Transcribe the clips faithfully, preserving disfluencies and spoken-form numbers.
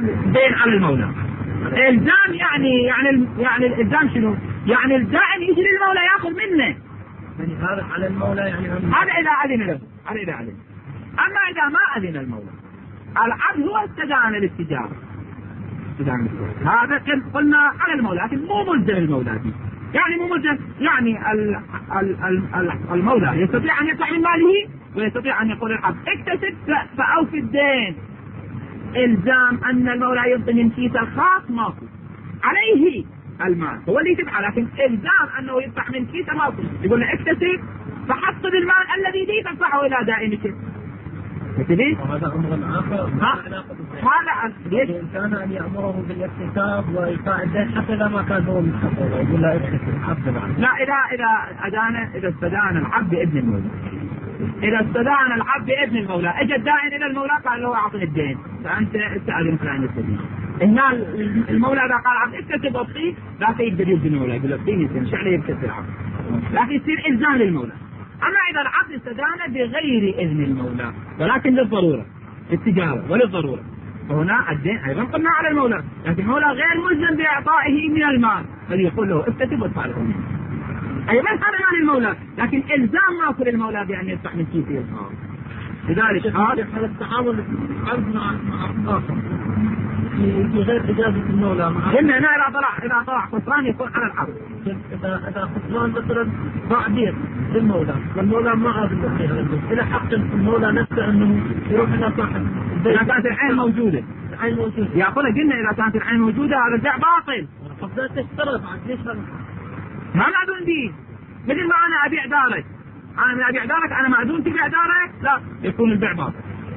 الدين على المولى. الزام يعني يعني يعني الالزام شنو؟ يعني الدائن يجي للمولى ياخذ منه. يعني هذا على المولى يعني هذا اذا اذن له، هذا اذا اذن. اما اذا ما اذن المولى، العبد هو استدان للتجاره. استدان للتجاره. هذا قلنا على المولى، لكن مو ملزم المولى دي. يعني مو ملزم، يعني ال ال ال المولى يستطيع ان يدفع من ماله ويستطيع ان يقول العبد اكتسب فاوفي الدين. الزام ان المولى يعطي من كيس الخاص ماكو، عليه المال هو اللي يدفع، لكن الزام انه يدفع من كيس ماكو. يقول له اكتسب فحصل المال الذي دي تدفعه الى دائنك. هذا امر اخر. هذا ليش كان ان يامره بالاكتساب وايقاع الدين حتى اذا ما كان هو مستحق، يقول له اكتسب حفظ. لا، اذا اذا ادان اذا استدان العبد بابن المولى، اذا استدان العبد بابن المولى، اجى الدائن الى المولى قال له اعطني الدين فانت استاذن فلان يستدين. هنا المولى اذا قال العبد اكتسب اعطيه، لا يقدر يبدي المولى، يقول له اعطيني شو عليه يكتسب العبد، لكن يصير الزام للمولى. اما اذا العبد استدان بغير اذن المولى ولكن للضروره، للتجاره وللضروره، فهنا الدين ايضا قلنا على المولى، لكن المولى غير ملزم باعطائه من المال، بل يقول له اكتسب وادفع له منه. اي من هذا مال المولى، لكن الزام ما كل المولى بان يدفع من كيسه الخاص. لذلك هذا التعامل عرض مع اخر في غير اجازه المولى. قلنا هنا اذا طلع اذا طلع خسران يكون على العرض. اذا اذا خسران مثلا بعدين للمولى والمولى ما اذن فيها، الى حق المولى نفسه انه يروح الى صاحب اذا كانت العين موجوده. العين موجوده يقول قلنا اذا كانت العين موجوده هذا البيع باطل. افضل تشترط عاد ليش هذا؟ ما معدون به، مثل ما انا ابيع دارك، انا من ابيع دارك انا معدون تبيع دارك، لا يكون البيع باطل.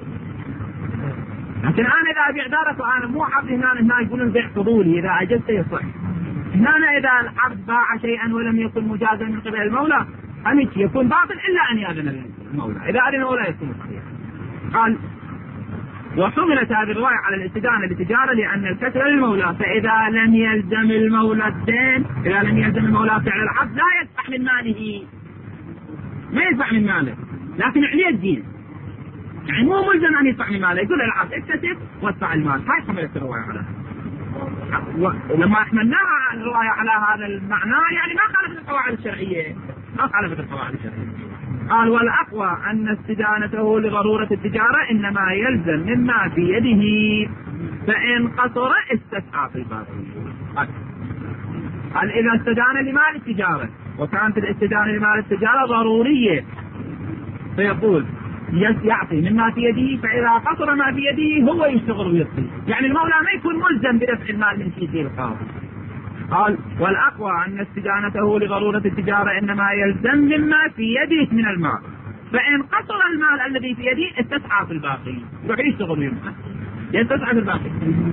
لكن انا اذا ابيع دارك وانا مو عبد، هنا هنا يقولون البيع فضولي، اذا اجزت يصح. هنا اذا العبد باع شيئا ولم يكن مجازا من قبل المولى امشي يكون باطل الا ان ياذن المولى، اذا اذن المولى يكون صحيح. قال وحملت هذه الروايه على الاستدانه للتجاره لان الكسر للمولى، فاذا لم يلزم المولى الدين، اذا لم يلزم المولى فعل العبد لا يدفع من ماله، ما يدفع من ماله، لكن عليه الدين، يعني مو ملزم ان يدفع من ماله، يقول العبد اكتسب وادفع المال. هاي حملت الروايه على، ولما احملناها الروايه على هذا المعنى يعني ما خالفت القواعد الشرعيه، ما خالفت القواعد الشرعيه. قال والاقوى ان استدانته لضروره التجاره انما يلزم مما في يده، فان قصر استسعى في الباطل. قال اذا استدان لمال التجاره وكانت الاستدانه لمال التجاره ضروريه، فيقول يعطي مما في يده، فاذا قصر ما في يده هو يشتغل ويعطي، يعني المولى ما يكون ملزم بدفع المال من كيسه الخاص. قال والاقوى ان استدانته لضروره التجاره انما يلزم مما في يده من المال، فان قصر المال الذي في يده استسعى في الباقي، يروح يشتغل ويمشي يستسعى في الباقي.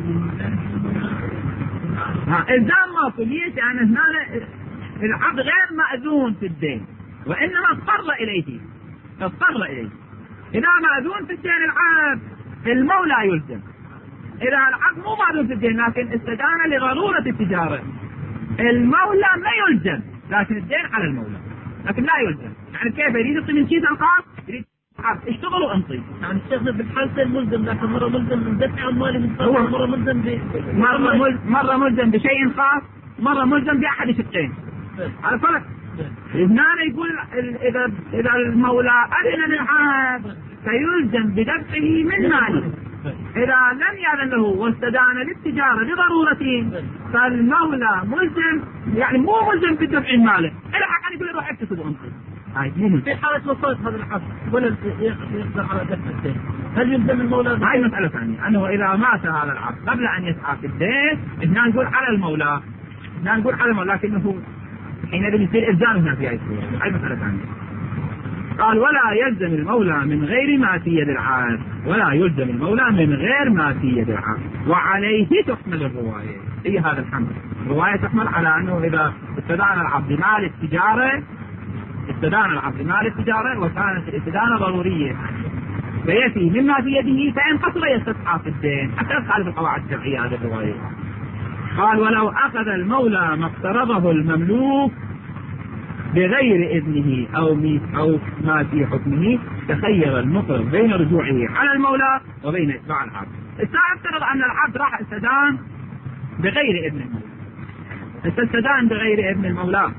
ها الزام ماكو، ليش؟ يعني هنا العبد غير مأذون في الدين وانما اضطر اليه، اضطر اليه. اذا مأذون في الدين العبد المولى يلزم، اذا العبد مو مأذون في الدين لكن استدان لضروره التجاره المولى ما يلزم، لكن الدين على المولى، لكن لا يلزم. يعني كيف يريد يعطي من كيس الخاص، يريد عبد اشتغل وانطي، يعني الشيخ بالحالتين ملزم، لكن مره ملزم من دفع اموالي من هو مره ملزم ب مره مل... مره ملزم بشيء خاص، مره ملزم باحد شقين. على فرق. هنا يقول اذا اذا المولى اذن للعبد فيلزم بدفعه من ماله، اذا لم يأذن له واستدان للتجاره لضرورته فالمولى ملزم، يعني مو ملزم بدفع المال، الى حق يقول روح اكتسب وانطي. هاي مو ملزم. في حاله وصلت هذا الحق ولا يقدر على دفع الدين، هل يلزم المولى؟ هاي مساله ثانيه، انه اذا مات هذا العبد قبل ان يسعى في الدين هنا نقول على المولى، هنا نقول على المولى، لكنه حينئذ يصير الزام هنا في هاي الصوره. هاي مساله ثانيه. قال ولا يلزم المولى من غير ما في يد العبد، ولا يلزم المولى من غير ما في يد العبد، وعليه تحمل الروايه. هي هذا الحمل، الروايه تحمل على انه اذا استدان العبد مال التجاره، استدان العبد مال التجاره وكانت الاستدانه ضروريه فيأتي مما في يده، فإن قصر يستسعى في الدين، حتى تخالف القواعد الشرعيه هذه الروايه. قال ولو اخذ المولى ما اقترضه المملوك بغير إذنه أو أو ما في حكمه تخير المقرض بين رجوعه على المولى وبين إتباع العبد. افترض أن العبد راح استدان بغير إذن المولى، استدان بغير إذن المولى،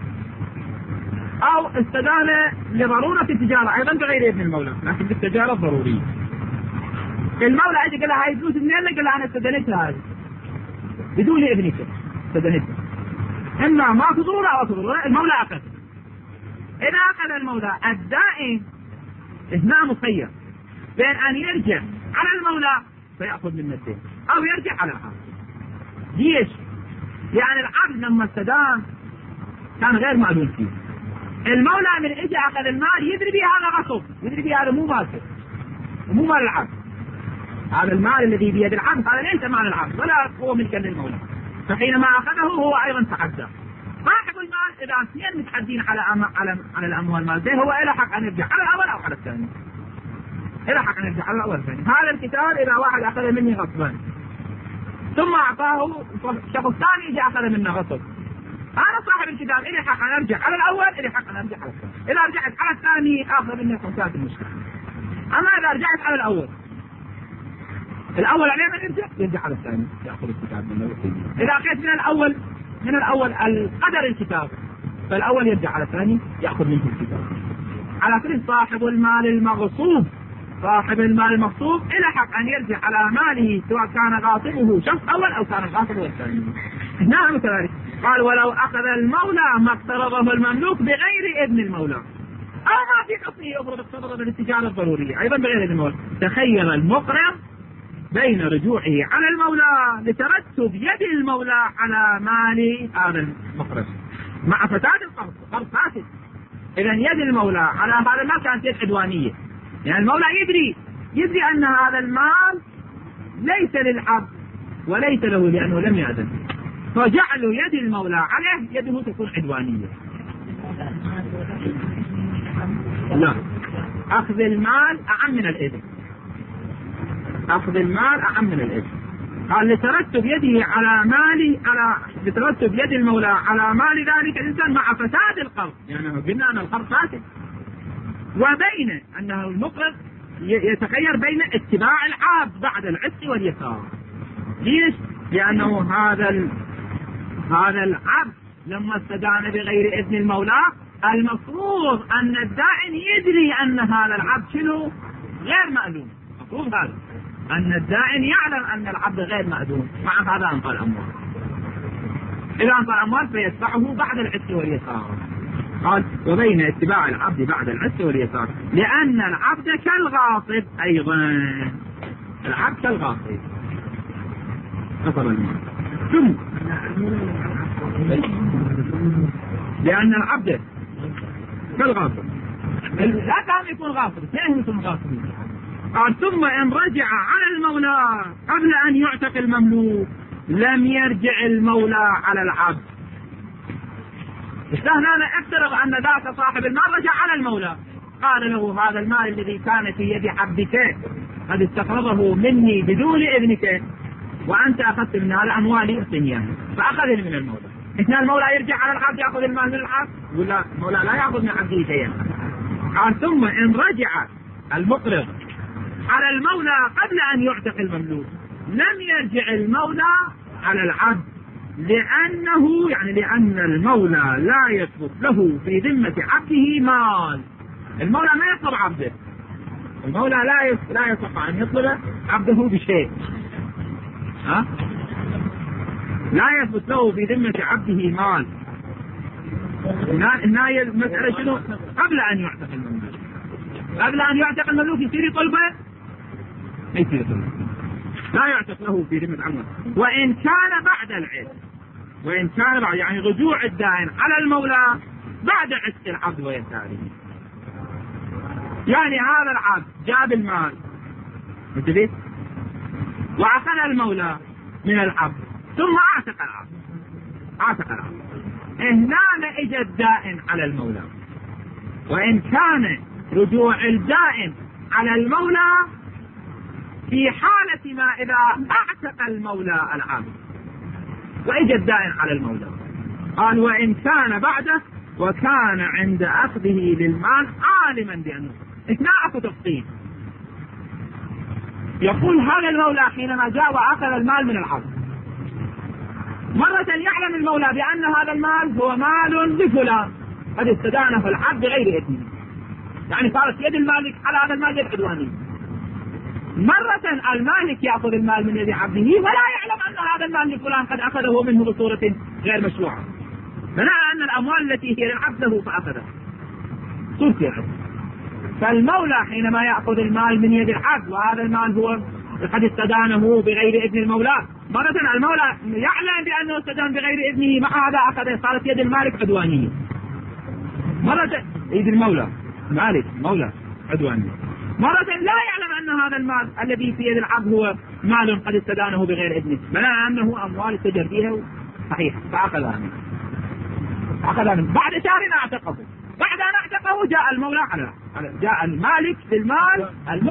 أو استدان لضرورة التجارة أيضا بغير إذن المولى، لكن بالتجارة ضرورية. المولى أجي قال لها هاي فلوس منين؟ قال لها أنا استدنتها هذه بدون إذنك، استدنتها إما ما في ضرورة أو في ضرورة. المولى أخذ. إذا أخذ المولى الدائن هنا مخير بين أن يرجع على المولى فيأخذ من الدين أو يرجع على العبد. ليش؟ يعني العبد لما استدان كان غير معلوم فيه. المولى من إجا أخذ المال يدري به هذا غصب، يدري به هذا مو مالك ومو مال العبد. هذا المال الذي بيد العبد هذا ليس مال العبد ولا هو ملكا للمولى. فحينما أخذه هو أيضا تعدى. صاحب المال إذا اثنين متعدين على أم... على على الأموال مالته هو إله حق أن يرجع على الأول أو على الثاني. إله حق أن يرجع على الأول والثاني. هذا الكتاب إذا واحد أخذ مني غصبا ثم أعطاه شخص ثاني يجي أخذ منه غصب، هذا صاحب الكتاب إله حق أن أرجع على الأول، إله حق أن أرجع على الثاني. إذا رجعت على الثاني أخذ منه خمسات المشكلة. أما إذا رجعت على الأول الأول عليه من يرجع يرجع على الثاني يأخذ الكتاب منه ويحييه. إذا أخذت من الأول من الأول القدر الكتاب فالأول يرجع على الثاني يأخذ منه الكتاب. على كل صاحب المال المغصوب صاحب المال المغصوب إلى حق أن يرجع على ماله سواء كان غاصبه شخص أول أو كان غاصبه الثاني. نعم كذلك. قال ولو أخذ المولى ما اقترضه المملوك بغير إذن المولى أو ما في حقه يفرض اقترض بالاتجار الضروري أيضا بغير إذن المولى تخير المقرض بين رجوعه على المولى لترتب يد المولى على مال هذا المقرض مع فساد القرض، قرض فاسد. إذا يد المولى على هذا المال كانت يد عدوانية، يعني المولى يدري يدري أن هذا المال ليس للعبد وليس له لأنه لم يأذن، فجعل يد المولى عليه يده تكون عدوانية. لا، أخذ المال أعم من الإذن، أخذ المال أعم من الإذن. قال لترتب يده على مالي على لترتب يد المولى على مال ذلك الإنسان مع فساد القرض، يعني قلنا أن القرض فاسد، وبين أنه المقرض يتخير بين اتباع العبد بعد العتق واليسار. ليش؟ لأنه هذا ال... هذا العبد لما استدان بغير إذن المولى المفروض أن الدائن يدري أن هذا العبد شنو؟ غير مأذون. المفروض هذا أن الدائن يعلم أن العبد غير مأذون، مع هذا أنطى الأموال. إذا أنطى الأموال فيتبعه بعد العتق واليسار. قال وبين اتباع العبد بعد العتق واليسار لأن العبد كالغاصب أيضا، العبد كالغاصب غصب المال. ثم لأن العبد كالغاصب لا كان يكون غاصب، اثنين يكون غاصبين. قال ثم إن رجع على المولى قبل أن يعتق المملوك لم يرجع المولى على العبد. استهنا افترض أن ذاك صاحب المال رجع على المولى، قال له هذا المال الذي كان في يد عبدك قد استقرضه مني بدون إذنك وأنت أخذت من هذا أموالي اعطني، فأخذني من المولى. إثنى المولى يرجع على العبد يأخذ المال من العبد ولا المولى لا يأخذ من عبده شيئا. قال ثم إن رجع المقرض على المولى قبل أن يعتق المملوك لم يرجع المولى على العبد لأنه يعني لأن المولى لا يثبت له في ذمة عبده مال. المولى ما يطلب عبده، المولى لا لا يستطيع أن يطلب عبده بشيء، ها؟ لا يثبت له في ذمة عبده مال. هنا المسألة شنو؟ قبل أن يعتق المملوك، قبل أن يعتق المملوك يصير طلبه ما يصير طلبه، لا يعتق له في ذمة عبده. وإن كان بعد العتق، وإن كان بعد يعني رجوع الدائن على المولى بعد عتق العبد ويساره، يعني هذا العبد جاب المال مثل وأخذ المولى من العبد ثم اعتق العبد اعتق العبد هنا اجى الدائن على المولى. وإن كان رجوع الدائن على المولى في حالة ما إذا اعتق المولى العبد وإجى الدائن على المولى. قال وإن كان بعده وكان عند أخذه للمال عالما بأنه إثناء أكو تفصيل. يقول هذا المولى حينما جاء وأخذ المال من العبد مرة يعلم المولى بأن هذا المال هو مال لفلان قد استدانه العبد بغير إثمه، يعني صارت يد المالك على هذا المال يد عدوانية. مرة المالك يأخذ المال من يد عبده ولا يعلم أن هذا المال لفلان قد أخذه منه بصورة غير مشروعة، بناء أن الأموال التي هي للعبد له فأخذها صورة العبد. فالمولى حينما يأخذ المال من يد العبد وهذا المال هو قد استدانه بغير إذن المولى، مرة المولى يعلم بأنه استدان بغير إذنه، مع هذا أخذ صارت يد المالك عدوانية. مرة يد المولى مالك مولى عدوانية، مرة لا يعلم أن هذا المال الذي في يد العبد هو مال قد استدانه بغير إذنه، بناء أنه أموال استجر فيها صحيح فأخذها منه. أخذها منه بعد شهر اعتقه، بعد أن اعتقه جاء المولى على جاء المالك بالمال